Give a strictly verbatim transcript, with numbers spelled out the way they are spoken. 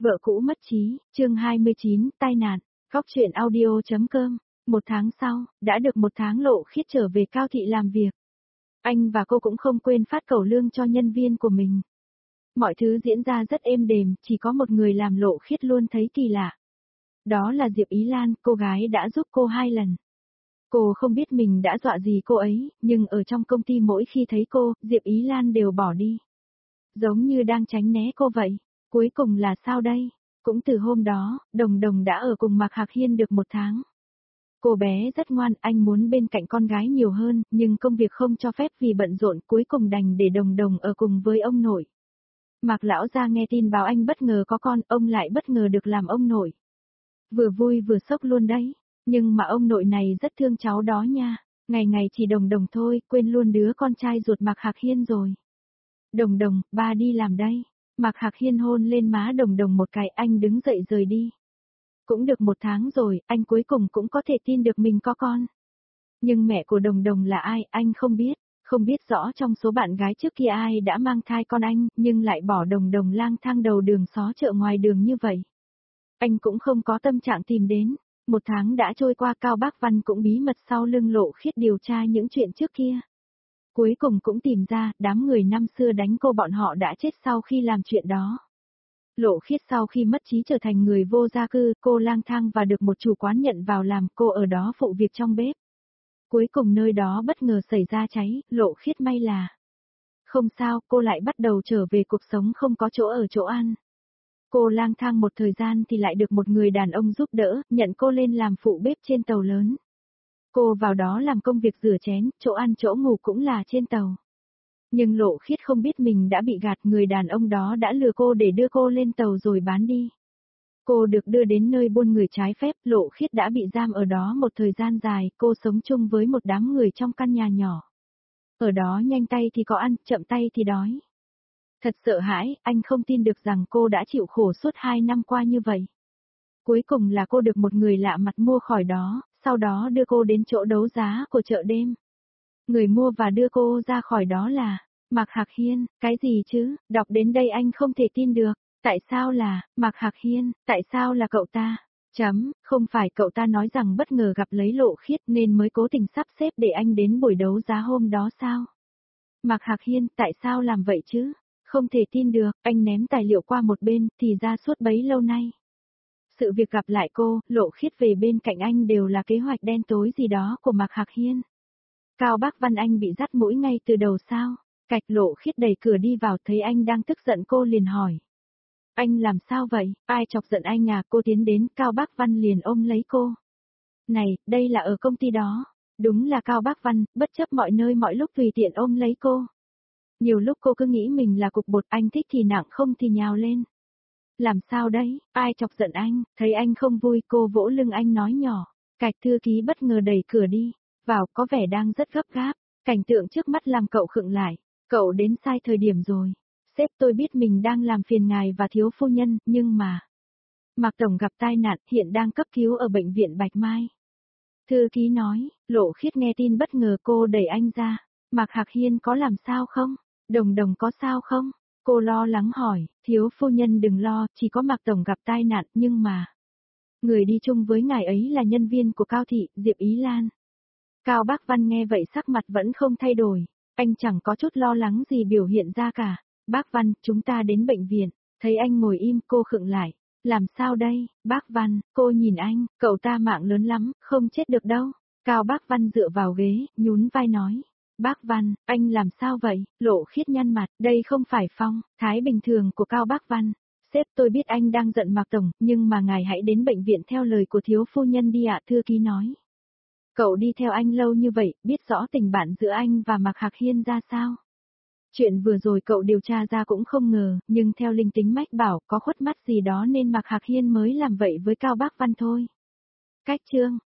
Vợ cũ mất trí, chương hai mươi chín, tai nạn, góc truyện audio.com. Một tháng sau, đã được một tháng Lộ Khiết trở về Cao Thị làm việc. Anh và cô cũng không quên phát cẩu lương cho nhân viên của mình. Mọi thứ diễn ra rất êm đềm, chỉ có một người làm Lộ Khiết luôn thấy kỳ lạ. Đó là Diệp Ý Lan, cô gái đã giúp cô hai lần. Cô không biết mình đã dọa gì cô ấy, nhưng ở trong công ty mỗi khi thấy cô, Diệp Ý Lan đều bỏ đi. Giống như đang tránh né cô vậy. Cuối cùng là sao đây? Cũng từ hôm đó, Đồng Đồng đã ở cùng Mạc Hạc Hiên được một tháng. Cô bé rất ngoan, anh muốn bên cạnh con gái nhiều hơn, nhưng công việc không cho phép vì bận rộn, cuối cùng đành để Đồng Đồng ở cùng với ông nội. Mạc lão gia nghe tin báo anh bất ngờ có con, ông lại bất ngờ được làm ông nội. Vừa vui vừa sốc luôn đấy, nhưng mà ông nội này rất thương cháu đó nha, ngày ngày chỉ Đồng Đồng thôi, quên luôn đứa con trai ruột Mạc Hạc Hiên rồi. Đồng Đồng, ba đi làm đây. Mạc Hạc Hiên hôn lên má Đồng Đồng một cái, anh đứng dậy rời đi. Cũng được một tháng rồi, anh cuối cùng cũng có thể tin được mình có con. Nhưng mẹ của Đồng Đồng là ai, anh không biết, không biết rõ trong số bạn gái trước kia ai đã mang thai con anh, nhưng lại bỏ Đồng Đồng lang thang đầu đường xó chợ ngoài đường như vậy. Anh cũng không có tâm trạng tìm đến. Một tháng đã trôi qua, Cao Bác Văn cũng bí mật sau lưng Lộ Khiết điều tra những chuyện trước kia. Cuối cùng cũng tìm ra, đám người năm xưa đánh cô bọn họ đã chết sau khi làm chuyện đó. Lộ Khiết sau khi mất trí trở thành người vô gia cư, cô lang thang và được một chủ quán nhận vào làm, cô ở đó phụ việc trong bếp. Cuối cùng nơi đó bất ngờ xảy ra cháy, Lộ Khiết may là không sao, cô lại bắt đầu trở về cuộc sống không có chỗ ở chỗ ăn. Cô lang thang một thời gian thì lại được một người đàn ông giúp đỡ, nhận cô lên làm phụ bếp trên tàu lớn. Cô vào đó làm công việc rửa chén, chỗ ăn chỗ ngủ cũng là trên tàu. Nhưng Lộ Khiết không biết mình đã bị gạt, người đàn ông đó đã lừa cô để đưa cô lên tàu rồi bán đi. Cô được đưa đến nơi buôn người trái phép, Lộ Khiết đã bị giam ở đó một thời gian dài, cô sống chung với một đám người trong căn nhà nhỏ. Ở đó nhanh tay thì có ăn, chậm tay thì đói. Thật sợ hãi, anh không tin được rằng cô đã chịu khổ suốt hai năm qua như vậy. Cuối cùng là cô được một người lạ mặt mua khỏi đó, sau đó đưa cô đến chỗ đấu giá của chợ đêm. Người mua và đưa cô ra khỏi đó là Mạc Hạc Hiên. Cái gì chứ, đọc đến đây anh không thể tin được. Tại sao là Mạc Hạc Hiên, tại sao là cậu ta? Chấm, không phải cậu ta nói rằng bất ngờ gặp lấy Lộ Khiết nên mới cố tình sắp xếp để anh đến buổi đấu giá hôm đó sao? Mạc Hạc Hiên, tại sao làm vậy chứ? Không thể tin được, anh ném tài liệu qua một bên, thì ra suốt bấy lâu nay. Sự việc gặp lại cô, Lộ Khiết về bên cạnh anh đều là kế hoạch đen tối gì đó của Mạc Hạc Hiên. Cao Bác Văn anh bị dắt mũi ngay từ đầu sao? Cạch. Lộ Khiết đẩy cửa đi vào, thấy anh đang tức giận cô liền hỏi. Anh làm sao vậy, ai chọc giận anh à? Cô tiến đến, Cao Bác Văn liền ôm lấy cô. Này, đây là ở công ty đó. Đúng là Cao Bác Văn, bất chấp mọi nơi mọi lúc tùy tiện ôm lấy cô. Nhiều lúc cô cứ nghĩ mình là cục bột, anh thích thì nặng không thì nhào lên. Làm sao đấy, ai chọc giận anh? Thấy anh không vui, cô vỗ lưng anh nói nhỏ. Cạch. Thư ký bất ngờ đẩy cửa đi vào, có vẻ đang rất gấp gáp. Cảnh tượng trước mắt làm cậu khựng lại. Cậu đến sai thời điểm rồi. Sếp, tôi biết mình đang làm phiền ngài và thiếu phu nhân, nhưng mà Mạc Tổng gặp tai nạn, hiện đang cấp cứu ở bệnh viện Bạch Mai. Thư ký nói. Lộ Khiết nghe tin bất ngờ, cô đẩy anh ra. Mạc Hạc Hiên có làm sao không? Đồng Đồng có sao không? Cô lo lắng hỏi. Thiếu phu nhân đừng lo, chỉ có Mạc Tổng gặp tai nạn, nhưng mà người đi chung với ngài ấy là nhân viên của Cao Thị, Diệp Ý Lan. Cao Bác Văn nghe vậy sắc mặt vẫn không thay đổi. Anh chẳng có chút lo lắng gì biểu hiện ra cả. Bác Văn, chúng ta đến bệnh viện. Thấy anh ngồi im, cô khựng lại. Làm sao đây, bác Văn? Cô nhìn anh, cậu ta mạng lớn lắm, không chết được đâu. Cao Bác Văn dựa vào ghế, nhún vai nói. Bác Văn, anh làm sao vậy? Lộ Khiết nhăn mặt, đây không phải phong thái bình thường của Cao Bác Văn. Sếp, tôi biết anh đang giận Mạc Tổng, nhưng mà ngài hãy đến bệnh viện theo lời của thiếu phu nhân đi ạ. Thư ký nói. Cậu đi theo anh lâu như vậy, biết rõ tình bạn giữa anh và Mạc Hạc Hiên ra sao? Chuyện vừa rồi cậu điều tra ra cũng không ngờ, nhưng theo linh tính mách bảo có khuất mắt gì đó nên Mạc Hạc Hiên mới làm vậy với Cao Bác Văn thôi. Cách chương.